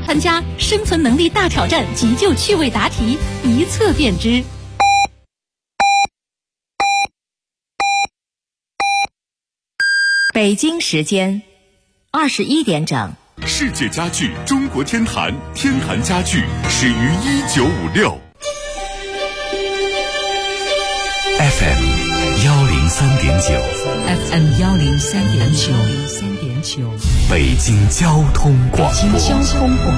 参加生存能力大挑战急救趣味答题，一测便知。 北京时间21点整。 世界家具中国天坛，天坛家具始于1956。 FM 103.9 FM 103.9 北京交通广播。 北京交通广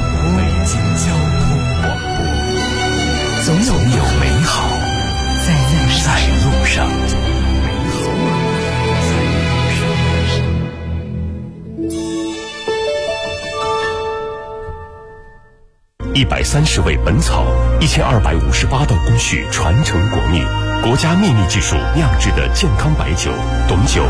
播，总有美好在路上。130味本草，1258道工序传承国秘，国家秘密技术酿制的健康白酒，董酒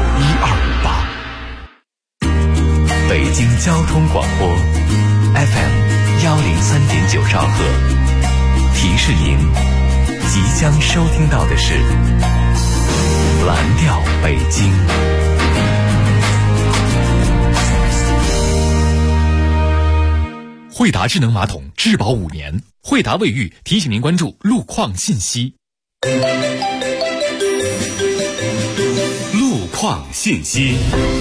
1258。北京交通广播 FM 103.9兆赫，提示您即将收听到的是蓝调北京。 惠达智能马桶质保5年，惠达卫浴提醒您关注路况信息。 路况信息。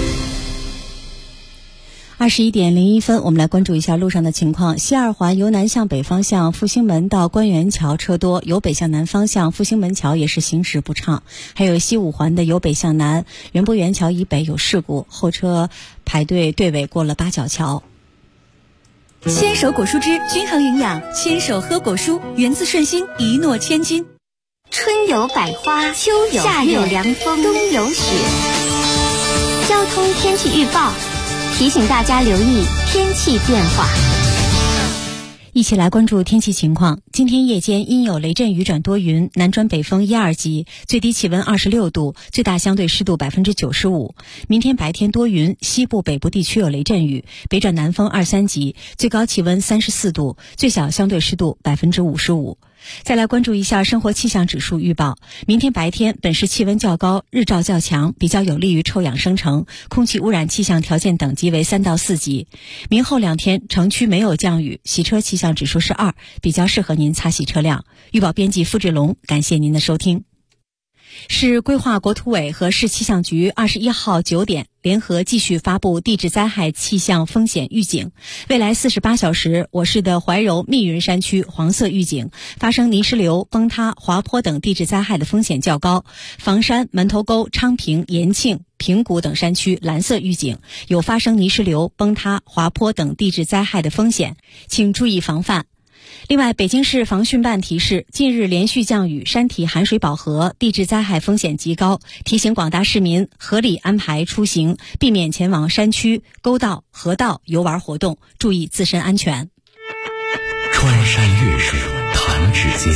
21点01分，我们来关注一下路上的情况。西二环由南向北方向复兴门到官园桥车多，由北向南方向复兴门桥也是行驶不畅。还有西五环的由北向南园博园桥以北有事故，后车排队队尾过了八角桥。 牵手果蔬汁均衡营养，牵手喝果蔬，源自顺心，一诺千金。 春有百花，秋有夏有凉风，冬有雪。交通天气预报提醒大家留意天气变化。 一起来关注天气情况。今天夜间阴有雷阵雨转多云，南转北风1、2级，最低气温26度，最大相对湿度95%。明天白天多云，西部北部地区有雷阵雨，北转南风2、3级，最高气温34度，最小相对湿度55%。再来关注一下生活气象指数预报。明天白天本市气温较高，日照较强，比较有利于臭氧生成，空气污染气象条件等级为3到4级。明后2天城区没有降雨，洗车气象指数是2，比较适合您擦洗车辆。预报编辑付志龙，感谢您的收听。市规划国土委和市气象局21号9点联合继续发布地质灾害气象风险预警。未来48小时，我市的怀柔、密云山区黄色预警，发生泥石流、崩塌、滑坡等地质灾害的风险较高。房山、门头沟、昌平、延庆、平谷等山区蓝色预警，有发生泥石流、崩塌、滑坡等地质灾害的风险，请注意防范。另外，北京市防汛办提示，近日连续降雨，山体含水饱和，地质灾害风险极高，提醒广大市民合理安排出行，避免前往山区、沟道、河道游玩活动，注意自身安全。 穿山越水弹指间，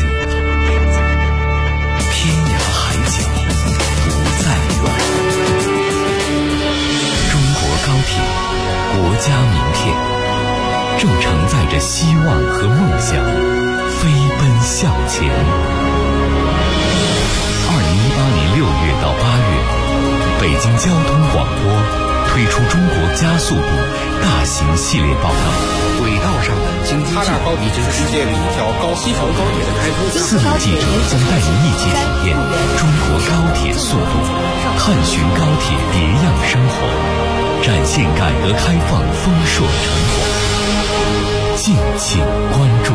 天涯海角不再远。中国高铁，国家名片，正承载着希望和梦想，飞奔向前。2018年6月到8月，北京交通广播推出中国加速度大型系列报道。 轨道上的经济计划已经是世界里一条西长高铁的开通。 4路记者将带您一起体验中国高铁速度，探寻高铁别样生活，展现改革开放丰硕成果。敬请关注。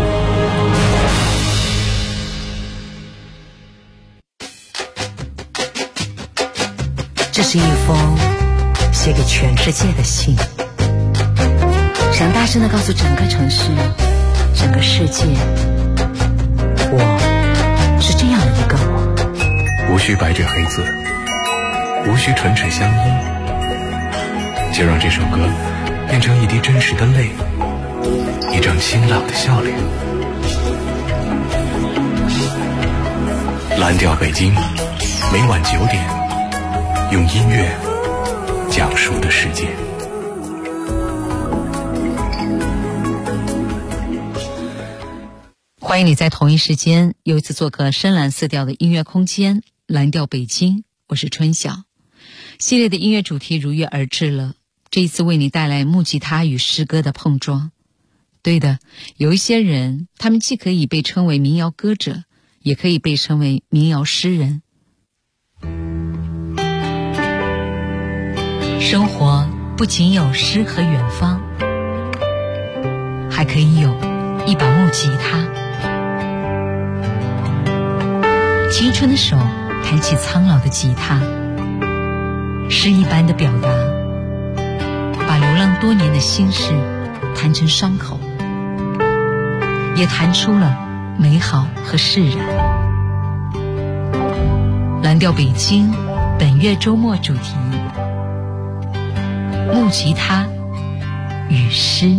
这是一封写给全世界的信，想大声地告诉整个城市、整个世界，我是这样的一个我。 无需白纸黑字，无需唇齿相依，就让这首歌变成一滴真实的泪，一张清朗的笑脸。蓝调北京，每晚9点，用音乐讲述的世界。 欢迎你在同一时间又一次做客深蓝色调的音乐空间，蓝调北京，我是春晓。系列的音乐主题如约而至了，这一次为你带来木吉他与诗歌的碰撞。 对的，有一些人，他们既可以被称为民谣歌者，也可以被称为民谣诗人。生活不仅有诗和远方，还可以有一把木吉他。青春的手抬起苍老的吉他，诗一般的表达，把流浪多年的心事弹成伤口，也弹出了美好和释然。蓝调北京本月周末主题：木吉他与诗。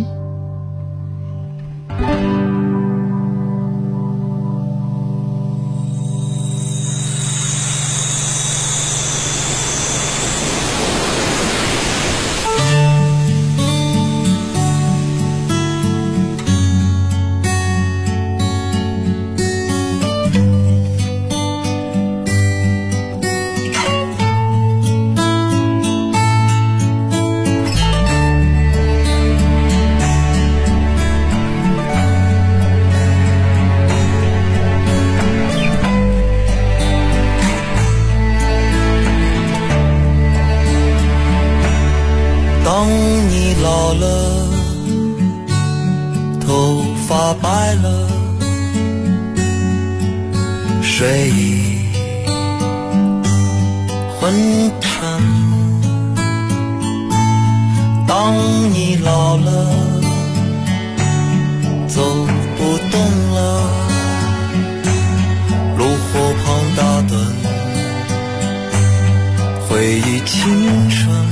睡意昏沉，当你老了，走不动了，炉火旁打盹，回忆青春。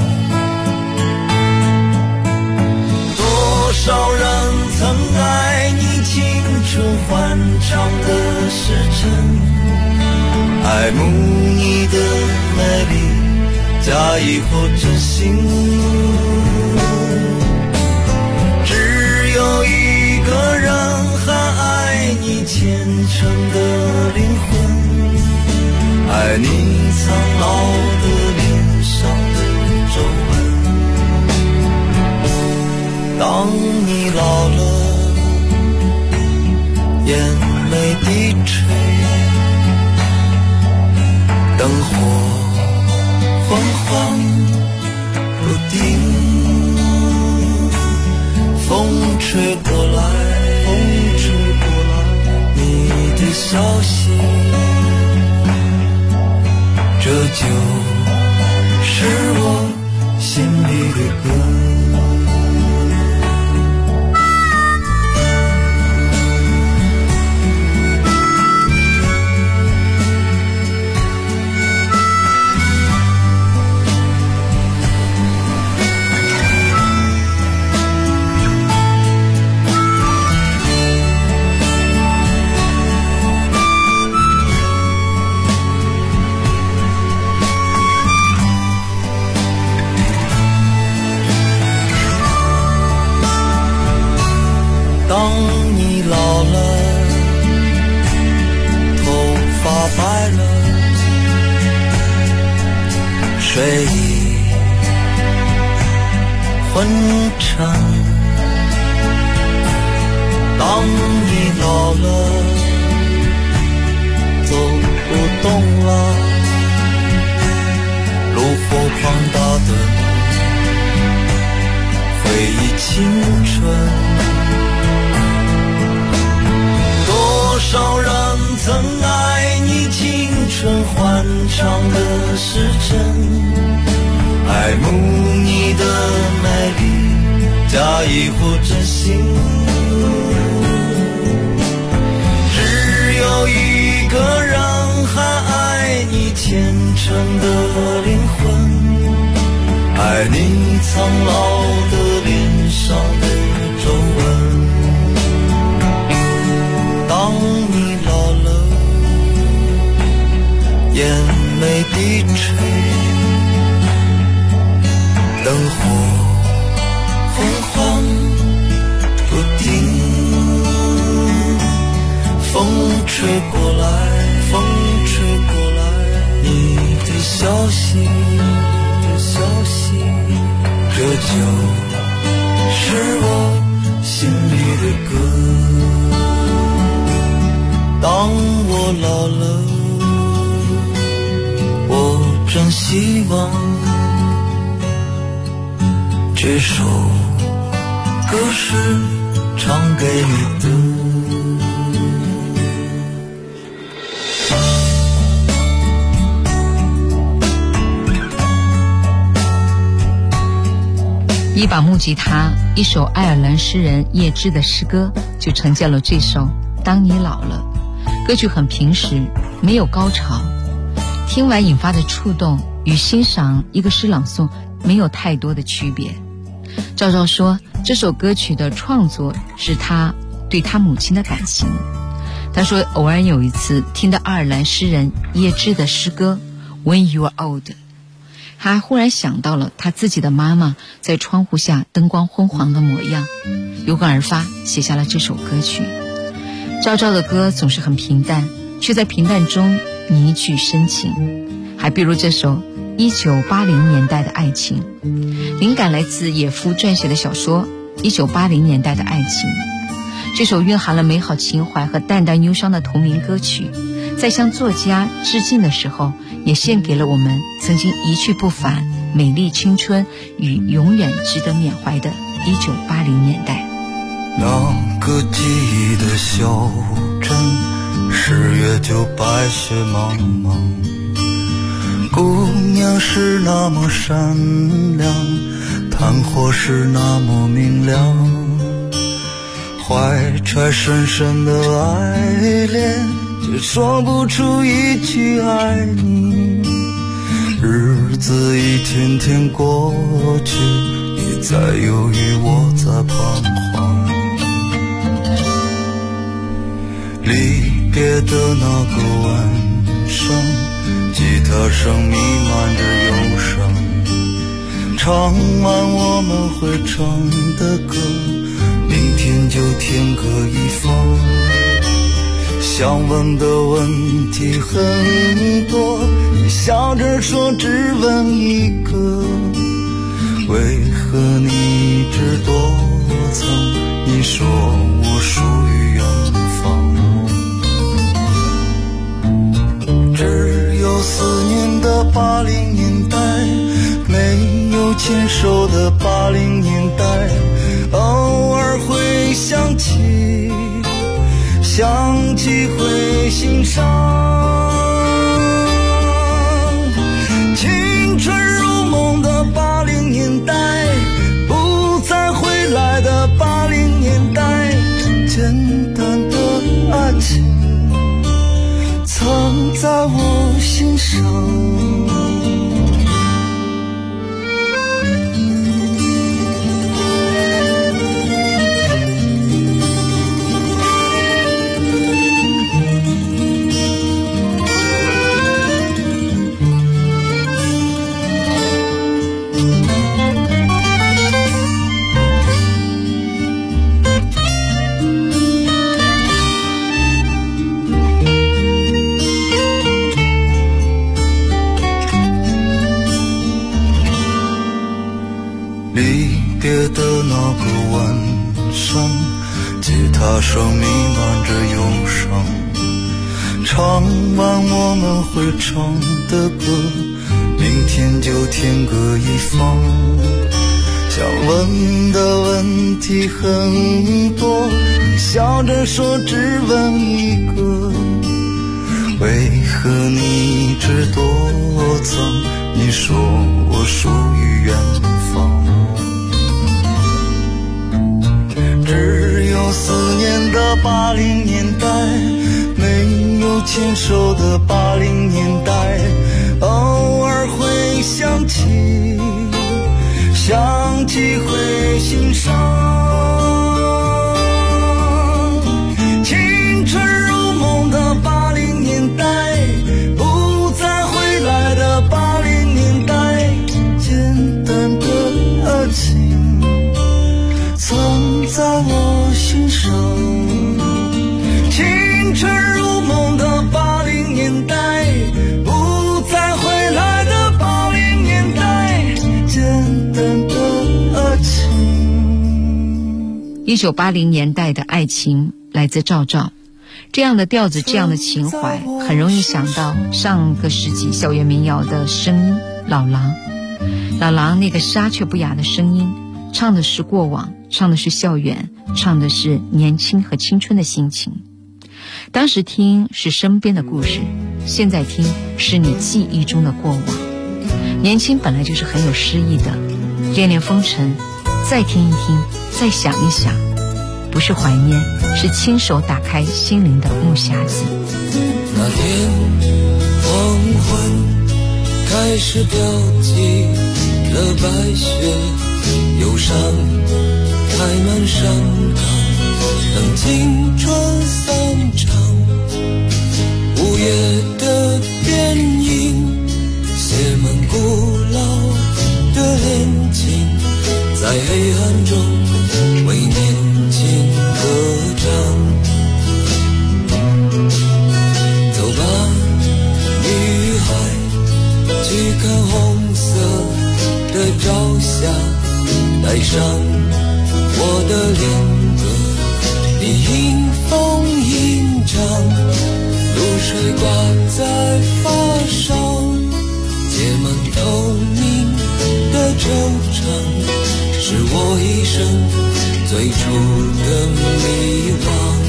多少人曾爱你青春欢畅的时辰，爱慕你的美丽，假意或真心。只有一个人还爱你虔诚的灵魂，爱你苍老的脸上的皱纹。当你老了，眼泪低垂，灯火昏黄不定，风吹过来，你的消息，这就是我心里的歌。当你老了，头发白了，睡意昏沉。当你老了，走不动了，炉火旁打盹，回忆青春。多少人曾爱你青春欢畅的时辰，爱慕你的美丽，假意或真心。只有一个人还爱你虔诚的灵魂，爱你苍老的脸上的皱纹。当你老了，眼泪低垂，灯火昏黄不定，风吹过来，你的消息，这就是我心里的歌。当我老了，我真希望这首歌是唱给你的。 一把木吉他，一首爱尔兰诗人叶芝的诗歌，就成就了这首《当你老了》。歌曲很平实，没有高潮，听完引发的触动与欣赏一个诗朗诵没有太多的区别。赵照说，这首歌曲的创作是他对他母亲的感情。他说，偶然有一次听到爱尔兰诗人叶芝的诗歌 When You Are Old，他忽然想到了他自己的妈妈在窗户下灯光昏黄的模样，有感而发，写下了这首歌曲。赵照的歌总是很平淡，却在平淡中凝聚深情。还比如这首1980年代的爱情，灵感来自野夫撰写的小说《1980年代的爱情》。这首蕴含了美好情怀和淡淡忧伤的同名歌曲，在向作家致敬的时候，也献给了我们曾经一去不返、美丽青春与永远值得缅怀的1980年代。 那个记忆的小镇，10月就白雪茫茫，姑娘是那么善良，炭火是那么明亮，怀揣深深的爱恋，却说不出一句爱你。日子一天天过去，你在犹豫，我在彷徨。离别的那个晚上，吉他声弥漫着忧伤，唱完我们会唱的歌，明天就天各一方。想问的问题很多，你笑着说只问一个，为何你只多曾？你说我属于远方，只有思念的80年代，没有牵手的80年代，偶尔会想起会心伤。青春如梦的80年代，不再回来的80年代，简单的爱情藏在我心上。歌声弥漫着忧伤，唱完我们会唱的歌，明天就天各一方。想问的问题很多，你笑着说只问一个，为何你只多曾？你说我属于远方，只有思念的80年代，没有牵手的80年代，偶尔会想起会心伤。青春如梦的80年代，不再回来的80年代，简单的爱情藏在我心上。青春如梦的80年代，不再回来的80年代，简单的爱情 1980年代的爱情来自赵照，这样的调子，这样的情怀，很容易想到上个世纪校园民谣的声音，老狼。老狼那个沙却不哑的声音，唱的是过往，唱的是校园，唱的是年轻和青春的心情。当时听是身边的故事，现在听是你记忆中的过往。年轻本来就是很有诗意的，恋恋风尘，再听一听，再想一想，不是怀念，是亲手打开心灵的木匣子。 那天黄昏开始飘起了白雪，忧伤开满山岗，等青春散场。午夜的电影写满古老的恋情，在黑暗中为年轻歌唱。走吧，女孩，去看红色的朝霞，带上我的恋歌，你迎风吟唱，露水挂在发梢，结满透明的惆怅，是我一生最初的迷惘。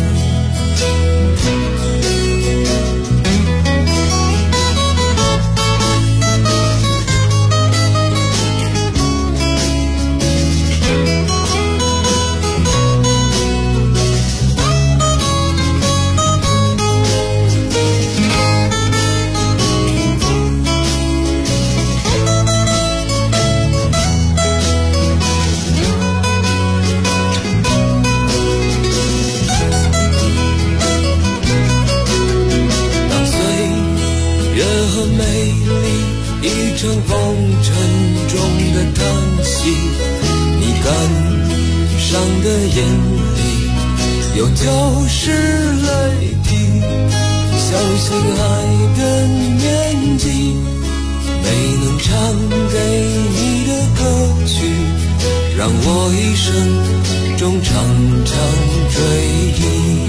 乘风尘中的叹息，你感伤的眼里有旧时泪滴，相信爱的年纪，没能唱给你的歌曲，让我一生中常常追忆。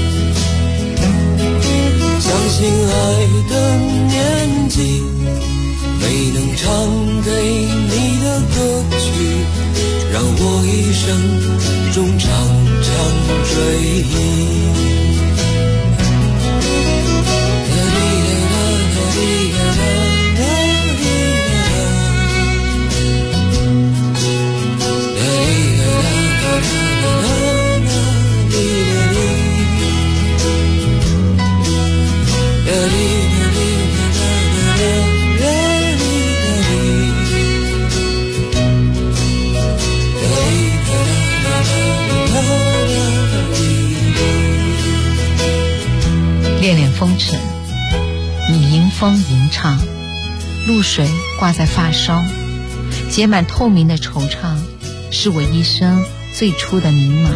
相信爱的年纪，没能唱给你的歌曲，让我一生中常常追忆。 恋恋风尘，你迎风吟唱，露水挂在发梢，结满透明的惆怅，是我一生最初的迷茫。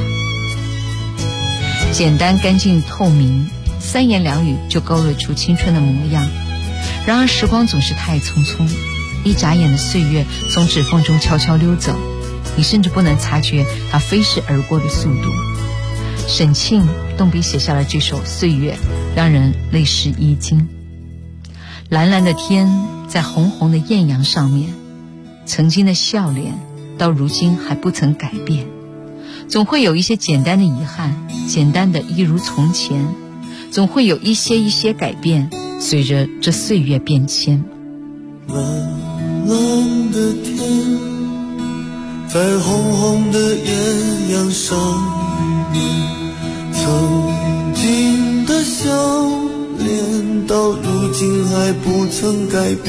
简单干净透明，三言两语就勾勒出青春的模样。然而时光总是太匆匆，一眨眼的岁月从指缝中悄悄溜走，你甚至不能察觉它飞逝而过的速度。沈庆动笔写下了这首《岁月》，让人泪湿衣襟。蓝蓝的天在红红的艳阳上面，曾经的笑脸到如今还不曾改变，总会有一些简单的遗憾，简单的一如从前，总会有一些改变，随着这岁月变迁。 蓝蓝的天在红红的艳阳上面，曾经的笑脸到如今还不曾改变。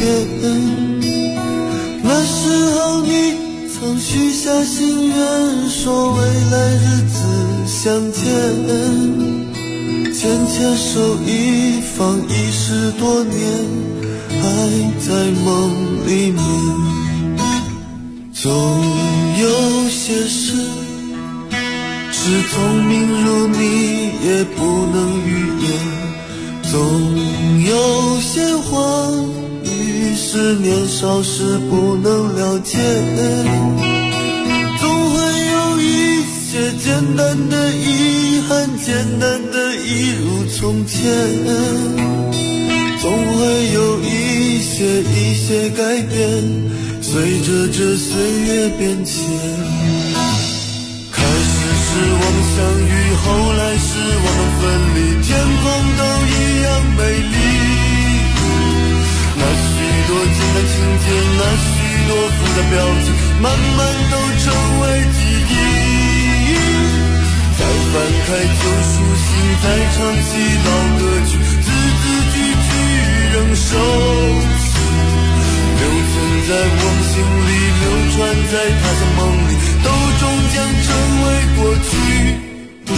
那时候你曾许下心愿，说未来日子相见，牵牵手一放10多年，还在梦里面。总有些事是聪明如你也不能预言，总有些话语是年少时不能了解，总会有一些些简单的遗憾，简单的一如从前，总会有一些改变，随着这岁月变迁。开始是我们相遇，后来是我们分离，天空都一样美丽。那许多简单情节，那许多复杂表情，慢慢都成为记忆。再翻开旧书信，再唱起老歌曲，字字句句仍熟悉，留存在我们心里，流传在他乡梦里，都终将成为过去。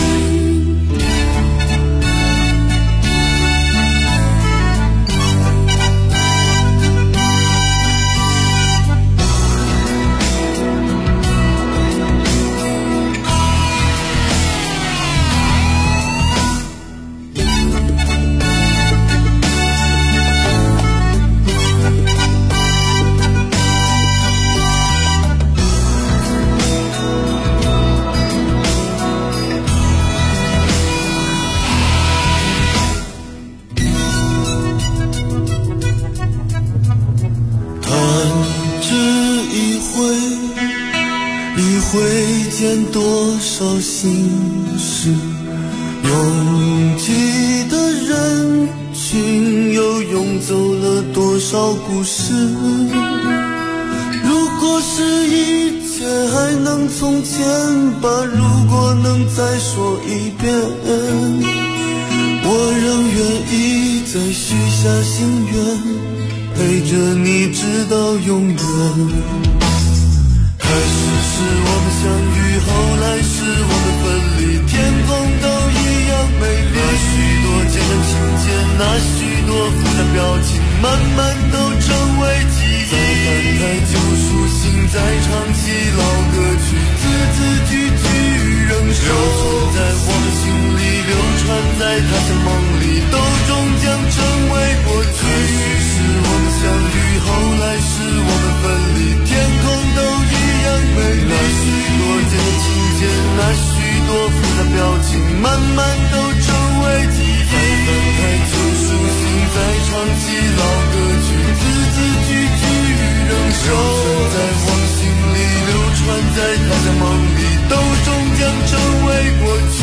多少心事，拥挤的人群又涌走了多少故事。如果是一切还能从前吧，如果能再说一遍，我仍愿意再许下心愿，陪着你直到永远。开始是我们相遇，后来是我们分离，天空都一样美丽。那许多简单情节，那许多复杂表情，慢慢都成为记忆。再翻开旧书信，再唱起老歌曲，字字句句仍熟，留存在我们心里，流传在他乡梦里，都终将成为过去。开始是我们相遇，后来是我们分离，天空都美丽。那许多简单情节，那许多复杂表情，慢慢都成为记忆。再翻开旧书信，再唱起老歌曲，字字句句仍熟，在我们心里，流传在他乡梦里，都终将成为过去。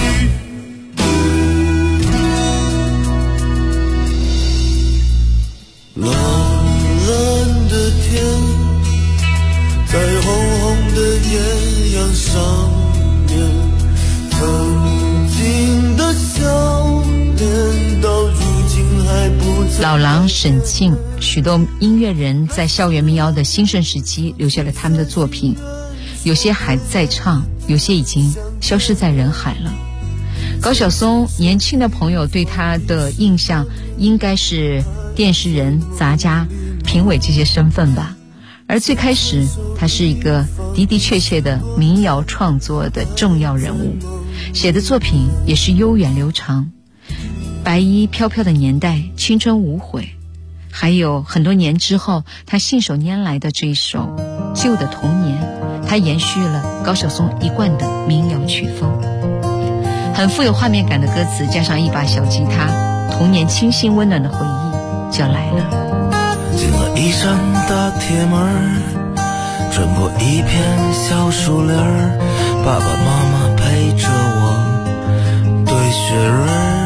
冷冷的天，在红红的艳阳上面，曾经的笑脸到如今还不曾。 老狼、沈庆，许多音乐人在校园民谣的兴盛时期留下了他们的作品，有些还在唱，有些已经消失在人海了。高晓松年轻的朋友对他的印象应该是电视人、杂家、评委这些身份吧。而最开始他是一个的的确确的民谣创作的重要人物，写的作品也是悠远流长。白衣飘飘的年代，青春无悔，还有很多年之后他信手拈来的这一首旧的童年，他延续了高晓松一贯的民谣曲风，很富有画面感的歌词，加上一把小吉他，童年清新温暖的回忆就来了。 进了一扇大铁门，穿过一片小树林，爸爸妈妈陪着我堆雪人，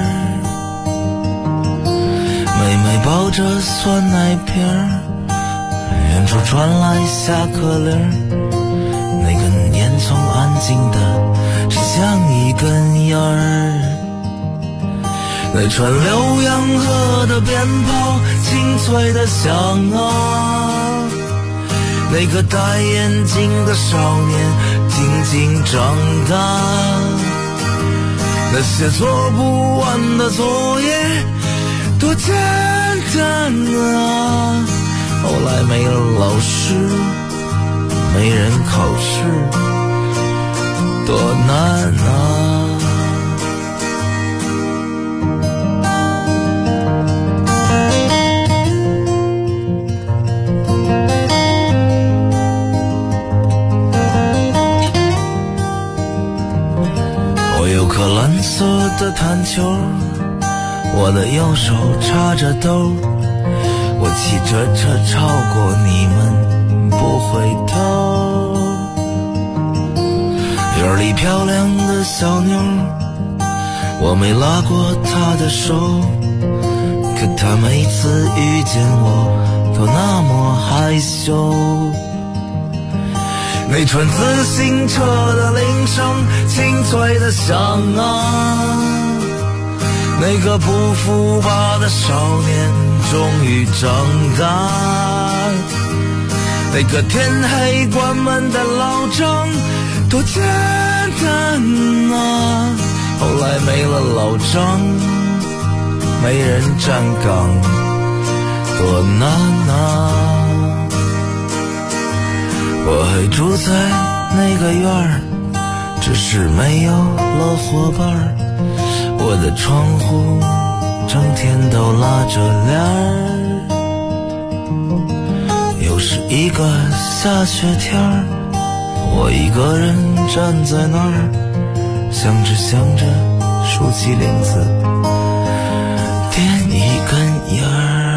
妹妹抱着酸奶瓶，远处传来下课铃，那根烟囱安静的是像一根烟儿，那串浏阳河的鞭炮清脆的响啊，那个戴眼镜的少年静静长大，那些做不完的作业多简单啊，后来没了老师，没人考试，多难啊。 的弹球，我的右手插着兜，我骑着车超过你们不回头。院里漂亮的小妞，我没拉过她的手，可她每次遇见我都那么害羞。那串自行车的铃声清脆的响啊，那个不服吧的少年终于长大，那个天黑关门的老张多简单啊，后来没了老张，没人站岗，多难啊。我还住在那个院儿，只是没有了伙伴儿，我的窗户整天都拉着帘儿。又是一个下雪天儿，我一个人站在那儿，想着想着竖起领子点一根烟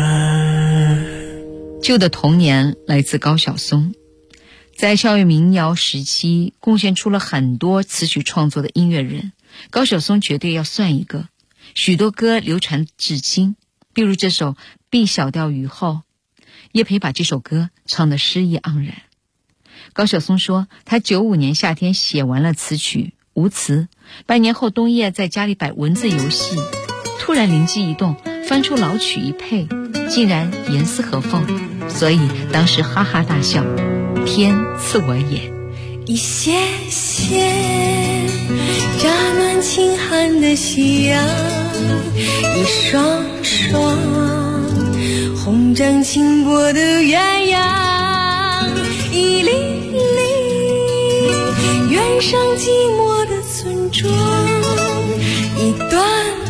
儿。 旧的童年来自高晓松，在校园民谣时期贡献出了很多词曲创作的音乐人，高晓松绝对要算一个，许多歌流传至今，比如这首《B 小调雨后》，叶培把这首歌唱得诗意盎然。高晓松说，他95年夏天写完了词曲，无词，半年后冬夜在家里摆文字游戏，突然灵机一动，翻出老曲一配，竟然严丝合缝，所以当时哈哈大笑，天赐我眼。 一些些乍暖轻寒的夕阳，一双双红掌轻薄的鸳鸯，一粒粒远上寂寞的村庄，一段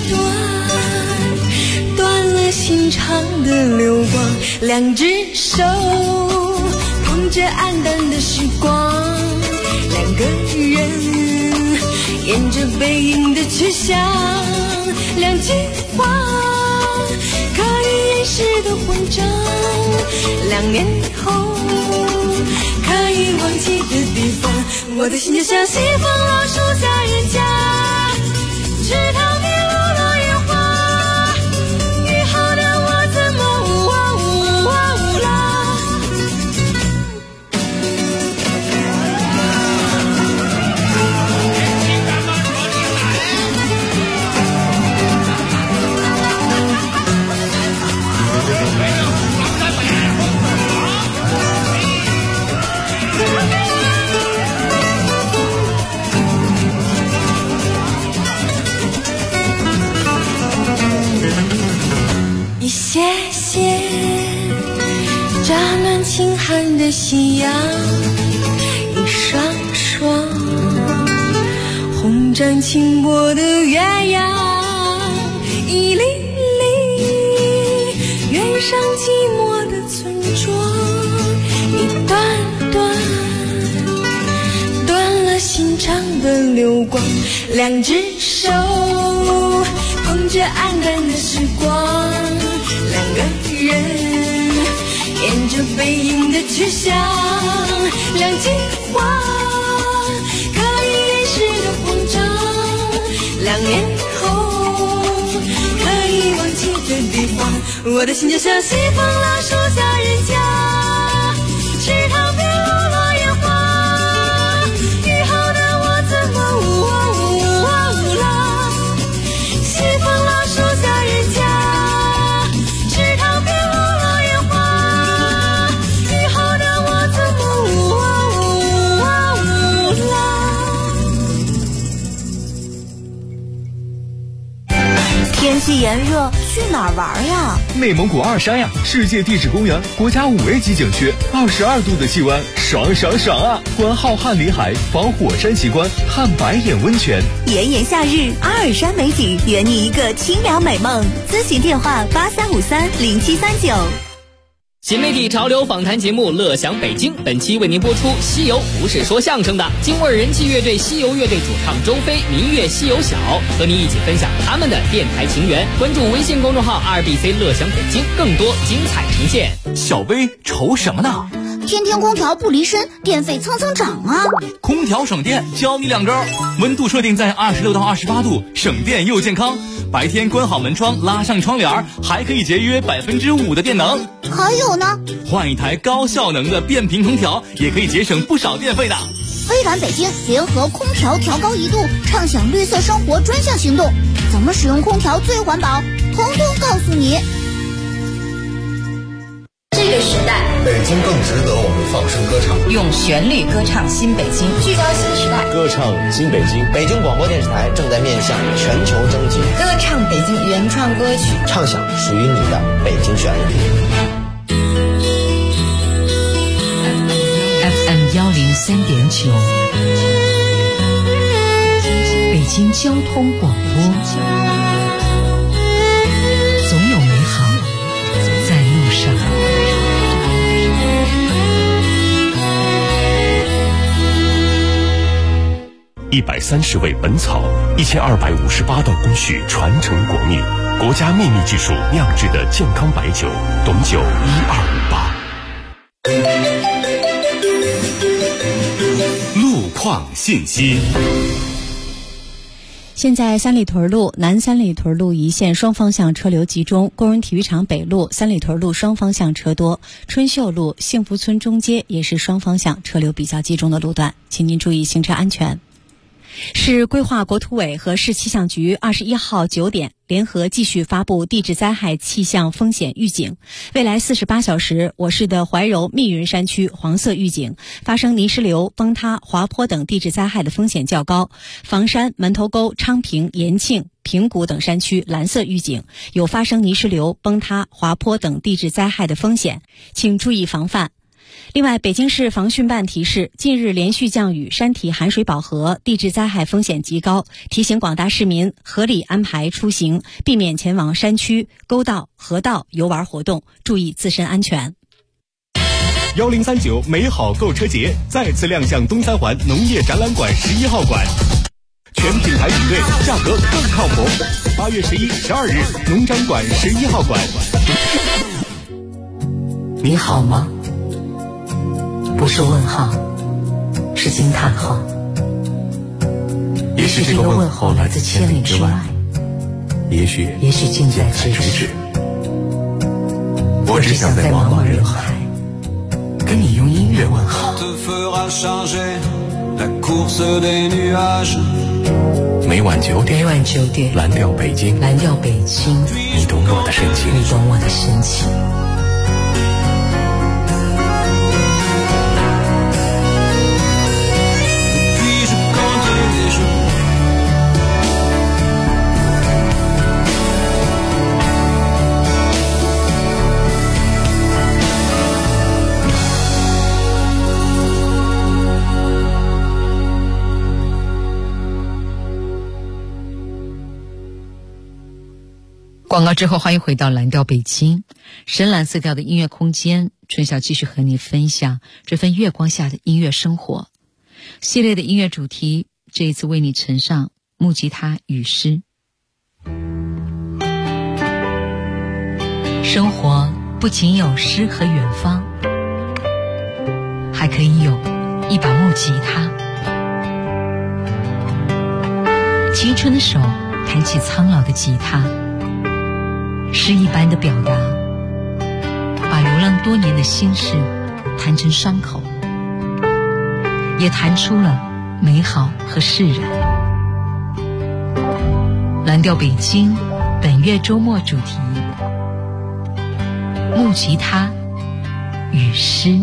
段断了心肠的流光，两只手捧着黯淡的时光，两个人沿着背影的去向，两句话可以掩饰的慌张，2年后可以忘记的地方，我的心就像西风老树下人家，池塘里落了烟花，雨后的我怎么一些些乍暖轻寒的夕阳，一双双红掌轻薄的鸳鸯，一粒粒远上寂寞的村庄，一段段断了心肠的流光，两只手捧着黯淡的时光，两个人沿着背影的去向，两句话可以掩饰的慌张，2年后可以忘记的地方，我的心就像西风老树下人家，池塘边落了烟花，雨后的我怎么西风老树下人家，池塘边落了烟花，雨后的我怎么天气炎热，去哪儿玩呀？ 内蒙古二山呀，世界地质公园国家5A级景区，22度的气温，爽爽爽啊！观浩瀚林海，访火山奇观，看白眼温泉。 炎炎夏日，阿尔山美景，圆你一个清凉美梦。咨询电话：83530739。 新媒体潮流访谈节目《乐享北京》，本期为您播出《西游不是说相声的》，京味人气乐队西游乐队主唱周飞民乐西游小，和您一起分享他们的电台情缘。关注微信公众号2BC 乐享北京，更多精彩呈现。 小薇愁什么呢？ 天天空调不离身，电费蹭蹭涨啊！ 空调省电，教你2招：温度设定在26到28度，省电又健康。白天关好门窗，拉上窗帘，还可以节约5%的电能。 还有呢， 换一台高效能的变频空调，也可以节省不少电费的。 微软北京联合空调调高1度，畅享绿色生活专项行动，怎么使用空调最环保，统统告诉你。 这个时代， 北京更值得我们放声歌唱， 用旋律歌唱新北京， 聚焦新时代， 歌唱新北京。北京广播电视台正在面向全球征集， 歌唱北京原创歌曲， 唱响属于你的北京旋律。 FM 103.9，北京交通广播，总有美好在路上。 130味本草，1258道工序传承国秘，国家秘密技术酿制的健康白酒，董酒1258。 路况信息。 现在三里屯路、南三里屯路一线双方向车流集中，工人体育场北路、三里屯路双方向车多，春秀路、幸福村中街也是双方向车流比较集中的路段，请您注意行车安全。市规划国土委和市气象局21号9点联合继续发布地质灾害气象风险预警。未来48小时，我市的怀柔、密云山区黄色预警，发生泥石流、崩塌、滑坡等地质灾害的风险较高；房山、门头沟、昌平、延庆、平谷等山区蓝色预警，有发生泥石流、崩塌、滑坡等地质灾害的风险，请注意防范。另外，北京市防汛办提示，近日连续降雨，山体含水饱和，地质灾害风险极高，提醒广大市民合理安排出行，避免前往山区、沟道、河道游玩活动，注意自身安全。 1039美好购车节再次亮相东三环农业展览馆11号馆，全品牌比对，价格更靠谱。8月11、12日，农展馆11号馆。 你好吗？不是问号，是惊叹号。 也许这个问候来自千里之外，也许近在咫尺。我只想在茫茫人海跟你用音乐问好。每晚9点，蓝调北京，你懂我的深情。 广告之后，欢迎回到蓝调北京，深蓝色调的音乐空间。春晓继续和你分享这份月光下的音乐生活系列的音乐主题，这一次为你呈上木吉他与诗。生活不仅有诗和远方，还可以有一把木吉他。青春的手弹起苍老的吉他，诗一般的表达，把流浪多年的心事弹成伤口，也弹出了美好和释然。蓝调北京本月周末主题：木吉他与诗。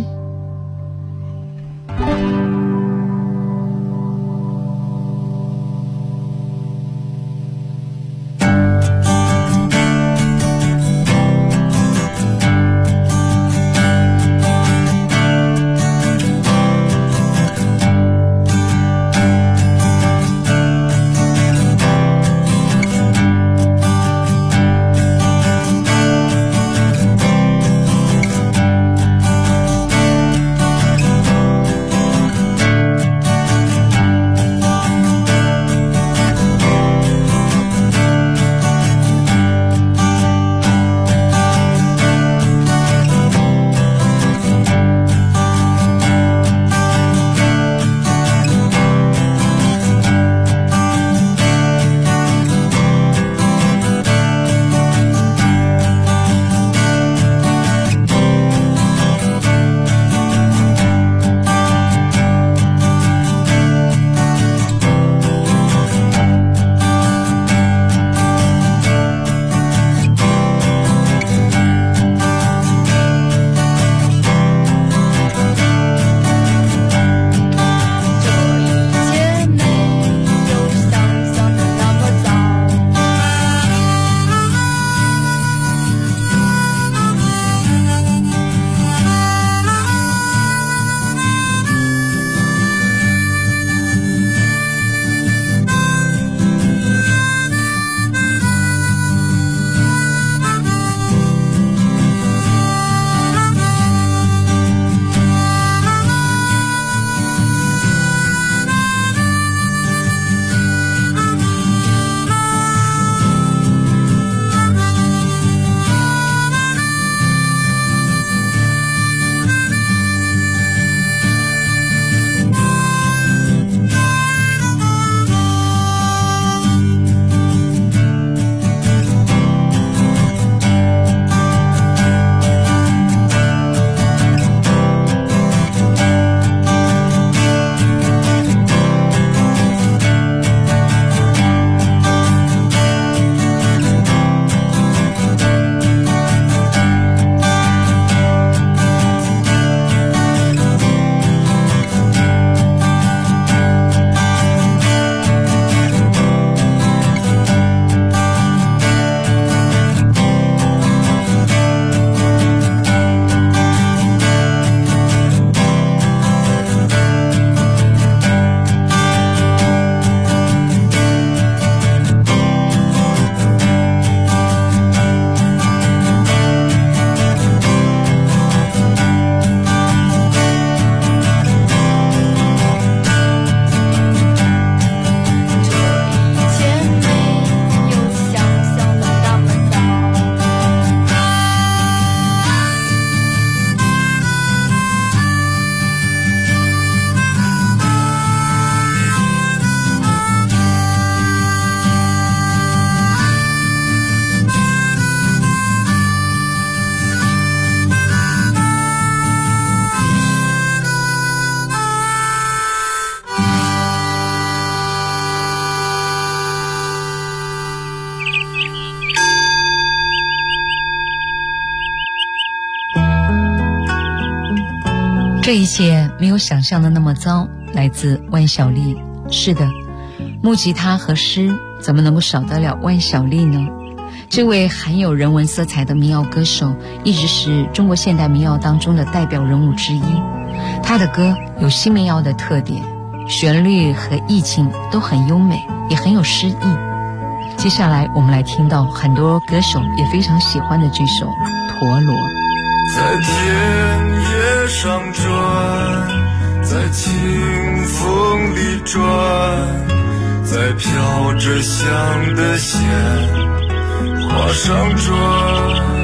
这一切没有想象的那么糟，来自万晓利。是的，木吉他和诗怎么能够少得了万晓利呢？这位含有人文色彩的民谣歌手一直是中国现代民谣当中的代表人物之一。他的歌有新民谣的特点，旋律和意境都很优美，也很有诗意。接下来我们来听到很多歌手也非常喜欢的这首《陀螺》。 在田野上转，在清风里转，在飘着香的线花上转，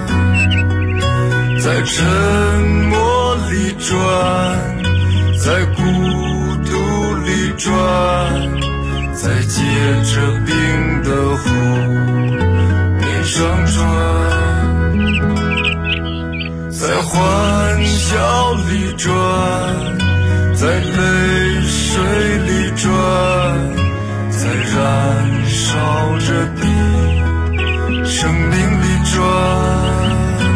在沉默里转，在孤独里转，在结着冰的湖面上转，在欢笑里转，在泪水里转，在燃烧着的生命里转，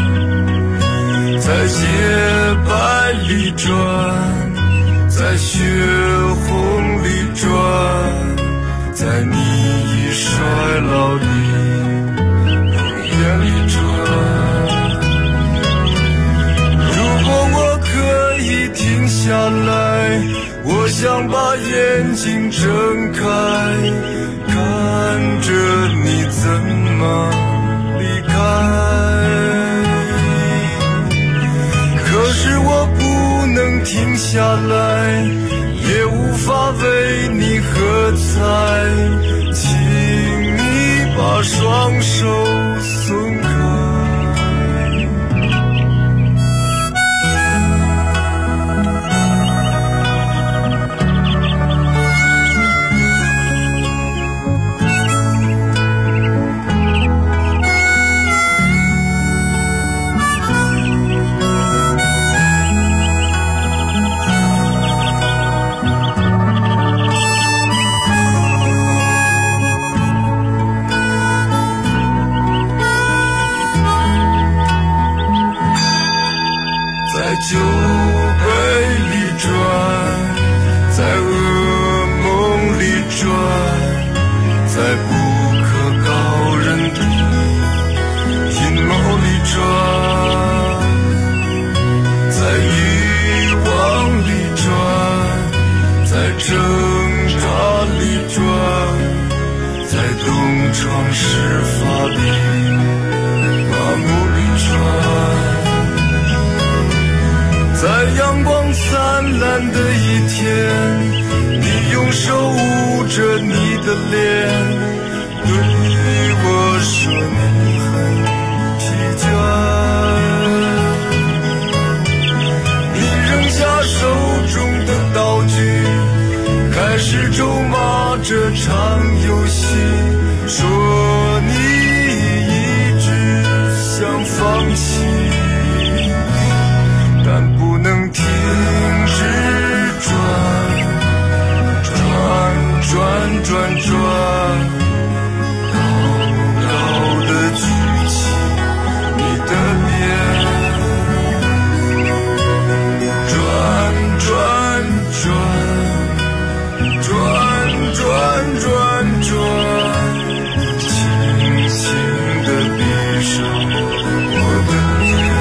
在洁白里转，在血红里转，在你已衰老的容颜里转。如果我可以停下来，我想把眼睛睁开，看着你怎么离开。可是我不能停下来，也无法为你喝彩，请你把双手松开。酒杯里转，在噩梦里转，在不可告人的阴谋里转，在遗忘里转，在挣扎里转，在东窗事发的麻木里转，在阳光灿烂的一天，你用手捂着你的脸，对我说你很疲倦，你扔下手中的道具，开始咒骂这场游戏，说你一直想放弃，但不能停止转，转转转转，高高的举起你的脸，转转转，转转转转，轻轻地闭上我的眼。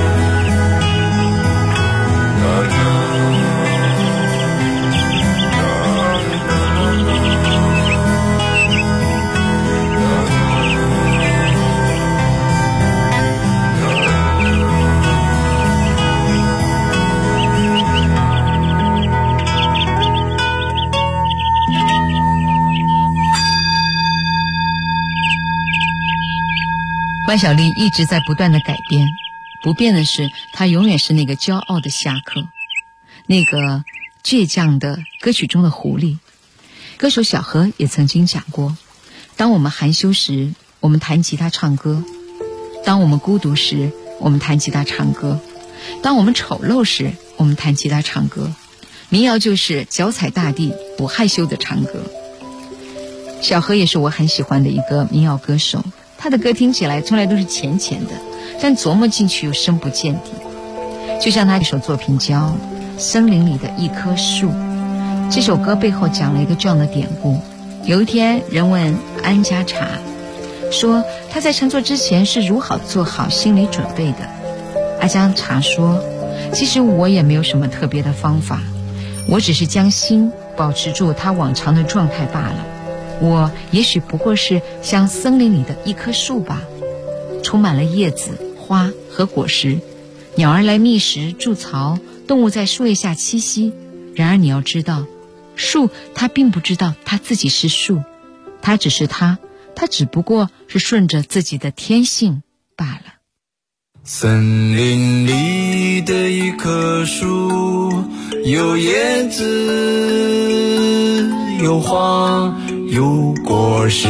万晓利一直在不断的改编，不变的是他永远是那个骄傲的侠客，那个倔强的歌曲中的狐狸。歌手小何也曾经讲过，当我们含羞时，我们弹吉他唱歌；当我们孤独时，我们弹吉他唱歌；当我们丑陋时，我们弹吉他唱歌。民谣就是脚踩大地，不害羞的唱歌。小何也是我很喜欢的一个民谣歌手，他的歌听起来从来都是浅浅的，但琢磨进去又深不见底。 就像他这首作品叫《森林里的一棵树》。这首歌背后讲了一个这样的典故。有一天，人问安家茶说他在乘坐之前是如何做好心理准备的。安家茶说，其实我也没有什么特别的方法，我只是将心保持住它往常的状态罢了。我也许不过是像森林里的一棵树吧，充满了叶子、花和果实，鸟儿来觅食筑巢，动物在树叶下栖息。然而你要知道，树它并不知道它自己是树，它只是它只不过是顺着自己的天性罢了。 森林里的一棵树，有叶子，有花，有果实，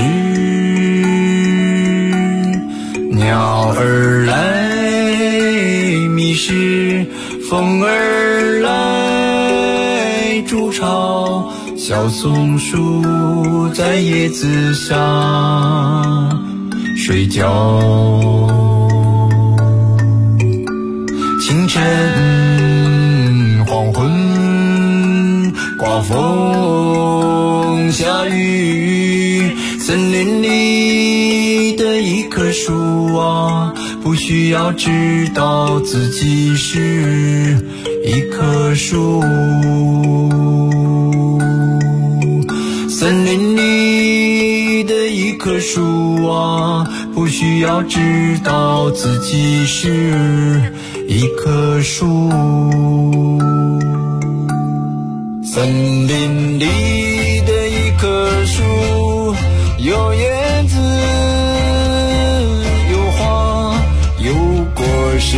鸟儿来觅食，风儿来筑巢，小松鼠在叶子上睡觉。清晨黄昏，刮风下雨，森林里的一棵树啊，不需要知道自己是一棵树。森林里的一棵树啊，不需要知道自己是一棵树。森林里的一棵树，有叶子，有花，有果实，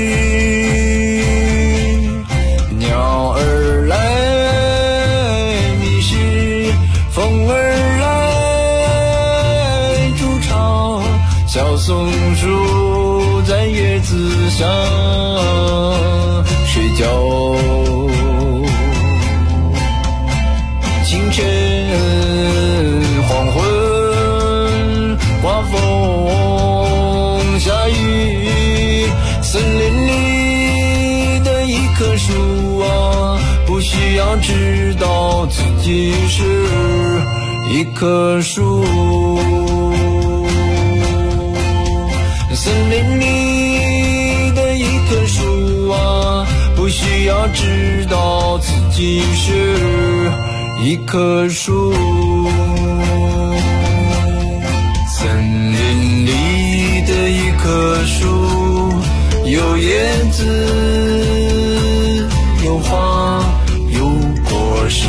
鸟儿来觅食，风儿来筑巢，小松鼠在叶子上睡觉。清晨黄昏，刮风下雨，森林里的一棵树啊，不需要知道自己是一棵树。森林里的一棵树啊，不需要知道自己是一棵树。森林里的一棵树，有叶子，有花，有果实，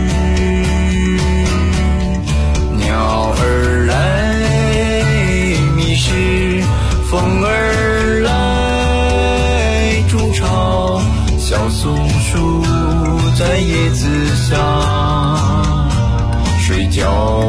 鸟儿来觅食，风儿来筑巢，小松鼠在叶子下睡觉。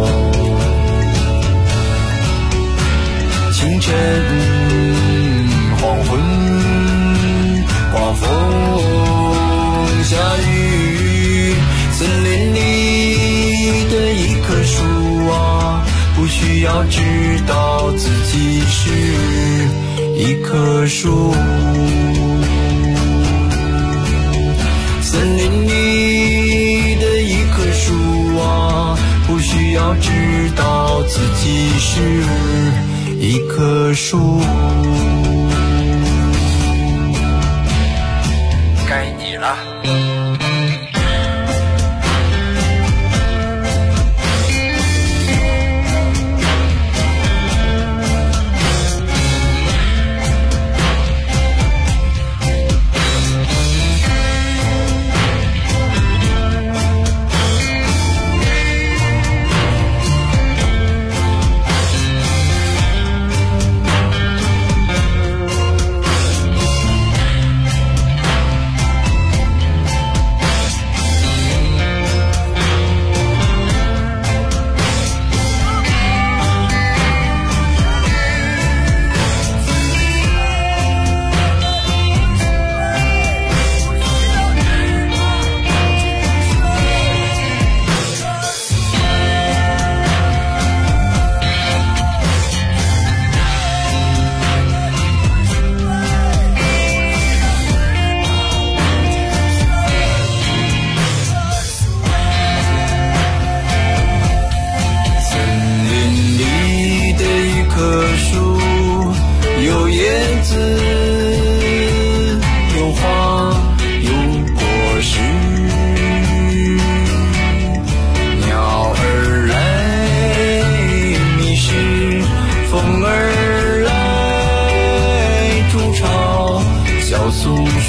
清晨黄昏，刮风下雨，森林里的一棵树啊，不需要知道自己是一棵树。森林里的一棵树啊，不需要知道自己是一棵树。该你了。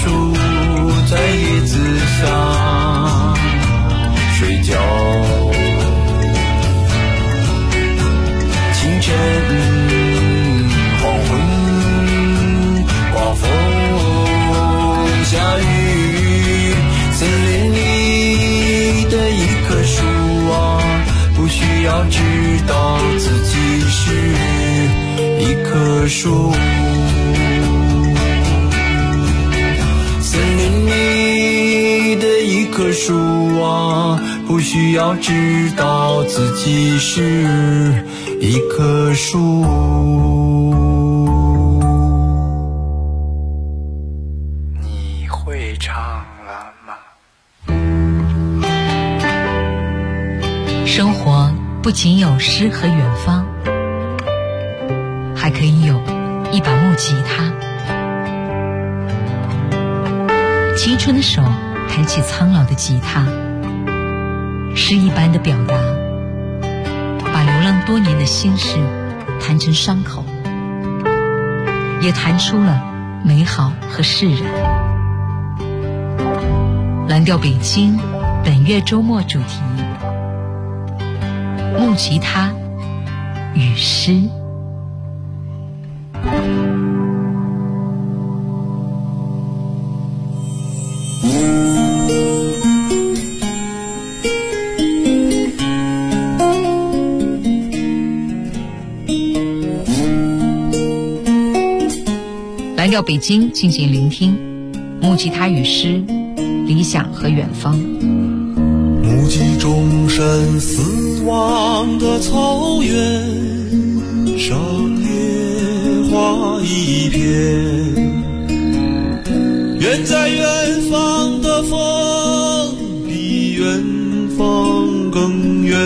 树在叶子上睡觉。清晨黄昏刮风下雨，森林里的一棵树啊，不需要知道自己是一棵树。森林里的一棵树啊，不需要知道自己是一棵树。你会唱了吗？ 生活不仅有诗和远方，还可以有一把木吉他。青春的手弹起苍老的吉他，诗一般的表达，把流浪多年的心事弹成伤口，也弹出了美好和释然。蓝调北京本月周末主题：木吉他与诗。蓝调北京，进行聆听木吉他与诗，理想和远方。 目击众生死亡的草原上，野花一片，远在远方的风比远方更远，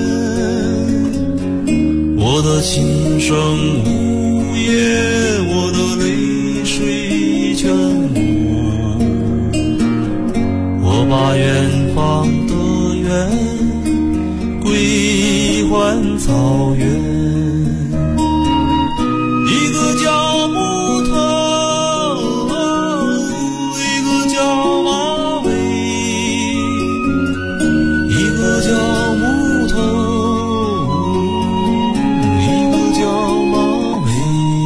我的琴声呜咽，我的泪水全无，我把远方的远归还草原。一个叫木头，一个叫马尾，一个叫木头，一个叫马尾。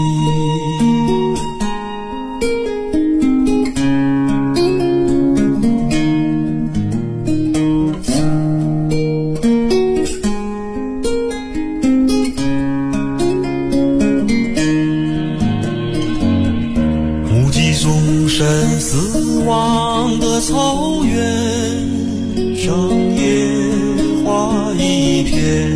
目击众生死亡的草原上，野花一片，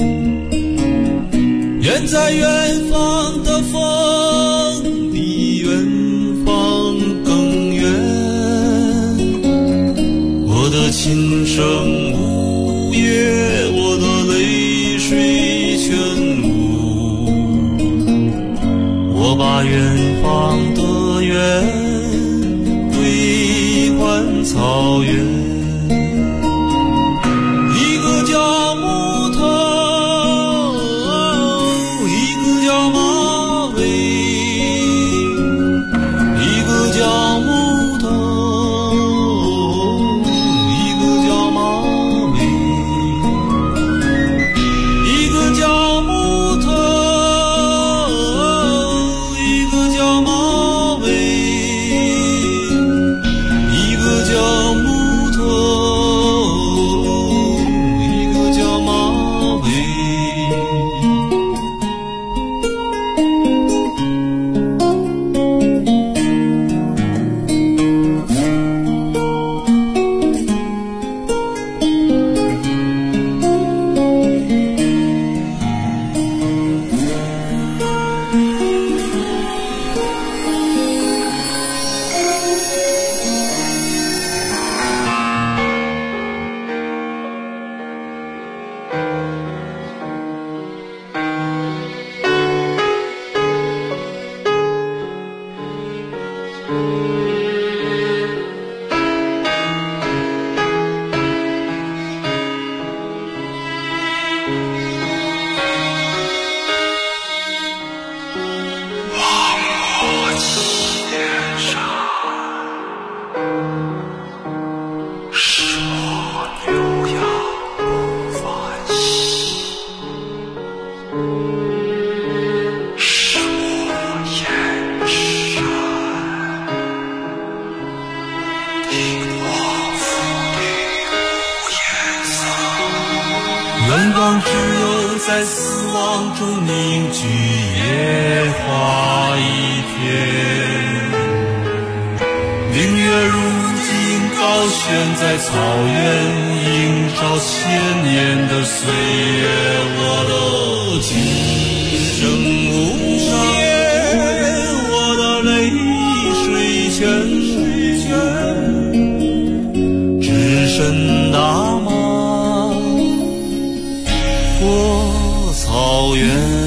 远在远方的风比远方更远，我的琴声呜咽，我的泪水全无，我把远方的远归还草原。一个叫木头，一个叫马尾，一个叫木头，一个叫马尾，一个叫木头，一个叫马尾，一个叫木头， 在死亡中凝聚野花一片。明月如今高悬在草原，映照千年的岁月。我的琴声无言，我的泪水泉，只身大马过草原。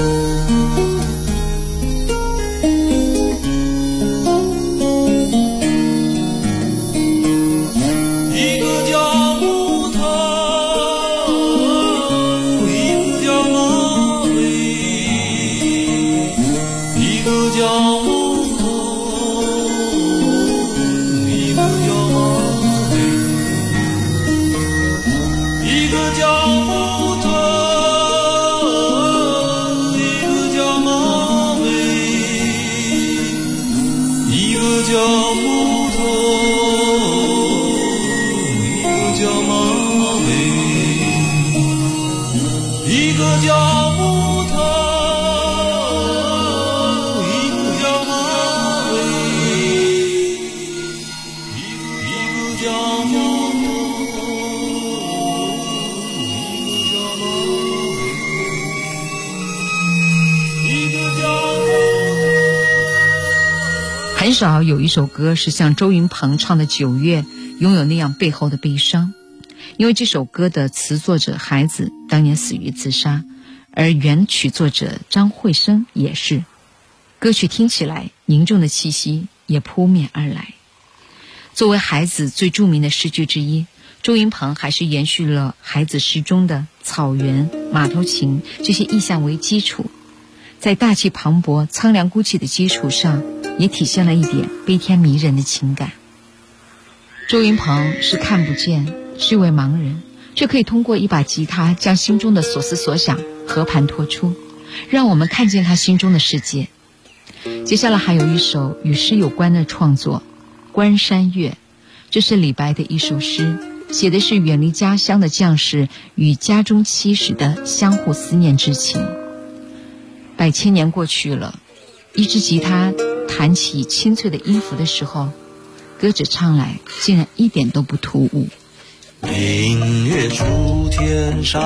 很少有一首歌是像周云鹏唱的《九月》拥有那样背后的悲伤，因为这首歌的词作者孩子当年死于自杀，而原曲作者张惠生也是。歌曲听起来凝重的气息也扑面而来。作为孩子最著名的诗句之一，周云鹏还是延续了孩子诗中的草原、马头琴这些意象为基础，在大气磅礴、苍凉孤寂的基础上，也体现了一点悲天迷人的情感。周云鹏是看不见，是位盲人，却可以通过一把吉他将心中的所思所想和盘托出，让我们看见他心中的世界。接下来还有一首与诗有关的创作《关山月》，这是李白的一首诗，写的是远离家乡的将士与家中妻室的相互思念之情。100千年过去了，一支吉他弹起清脆的音符的时候，歌者唱来竟然一点都不突兀。 明月出天山，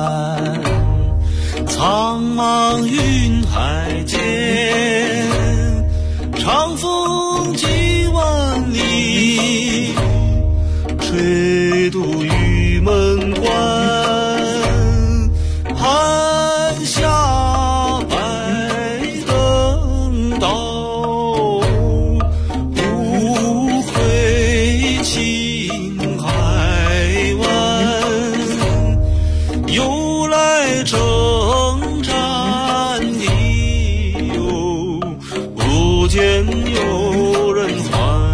苍茫云海间，长风几万里，吹渡玉门关。寒夏白登道，不回青海湾。由来征战的哟，不见有人还。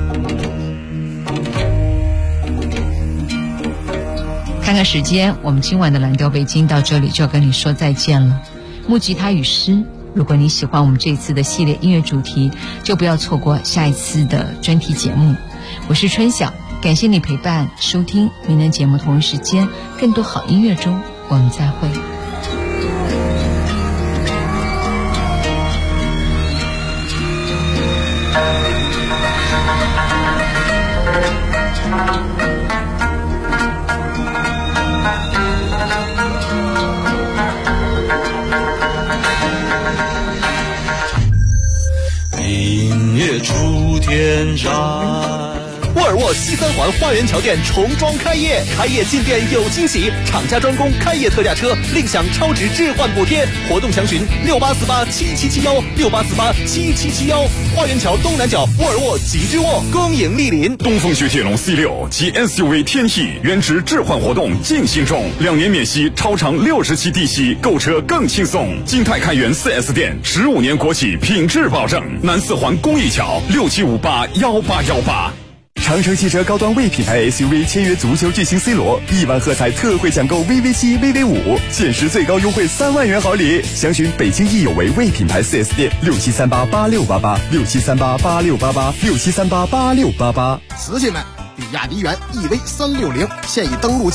看看时间，我们今晚的蓝调北京到这里就要跟你说再见了。木吉他与诗，如果你喜欢我们这次的系列音乐主题，就不要错过下一次的专题节目。我是春晓，感谢你陪伴收听，明天节目同一时间更多好音乐中我们再会。 明月出天山。 沃尔沃西三环花园桥店重装开业，开业进店有惊喜，厂家专供开业特价车，另享超值置换补贴，活动详询68487771，68487771。花园桥东南角沃尔沃极致沃，恭迎莅临。 东风雪铁龙 C6 及 SUV 天翼原值置换活动进行中，2年免息，超长60期低息，购车更轻松。金泰开元 4S 店，15年国企品质保证。南四环公益桥67581818。 长城汽车高端 V 品牌 SUV 签约足球巨星 C 罗，1万喝彩特惠抢购 VV7、VV5，限时最高优惠3万元好礼。详询北京易有为 V 品牌 4S 店，67388688，67388688，67388688。 司机们，比亚迪元 EV360现已登陆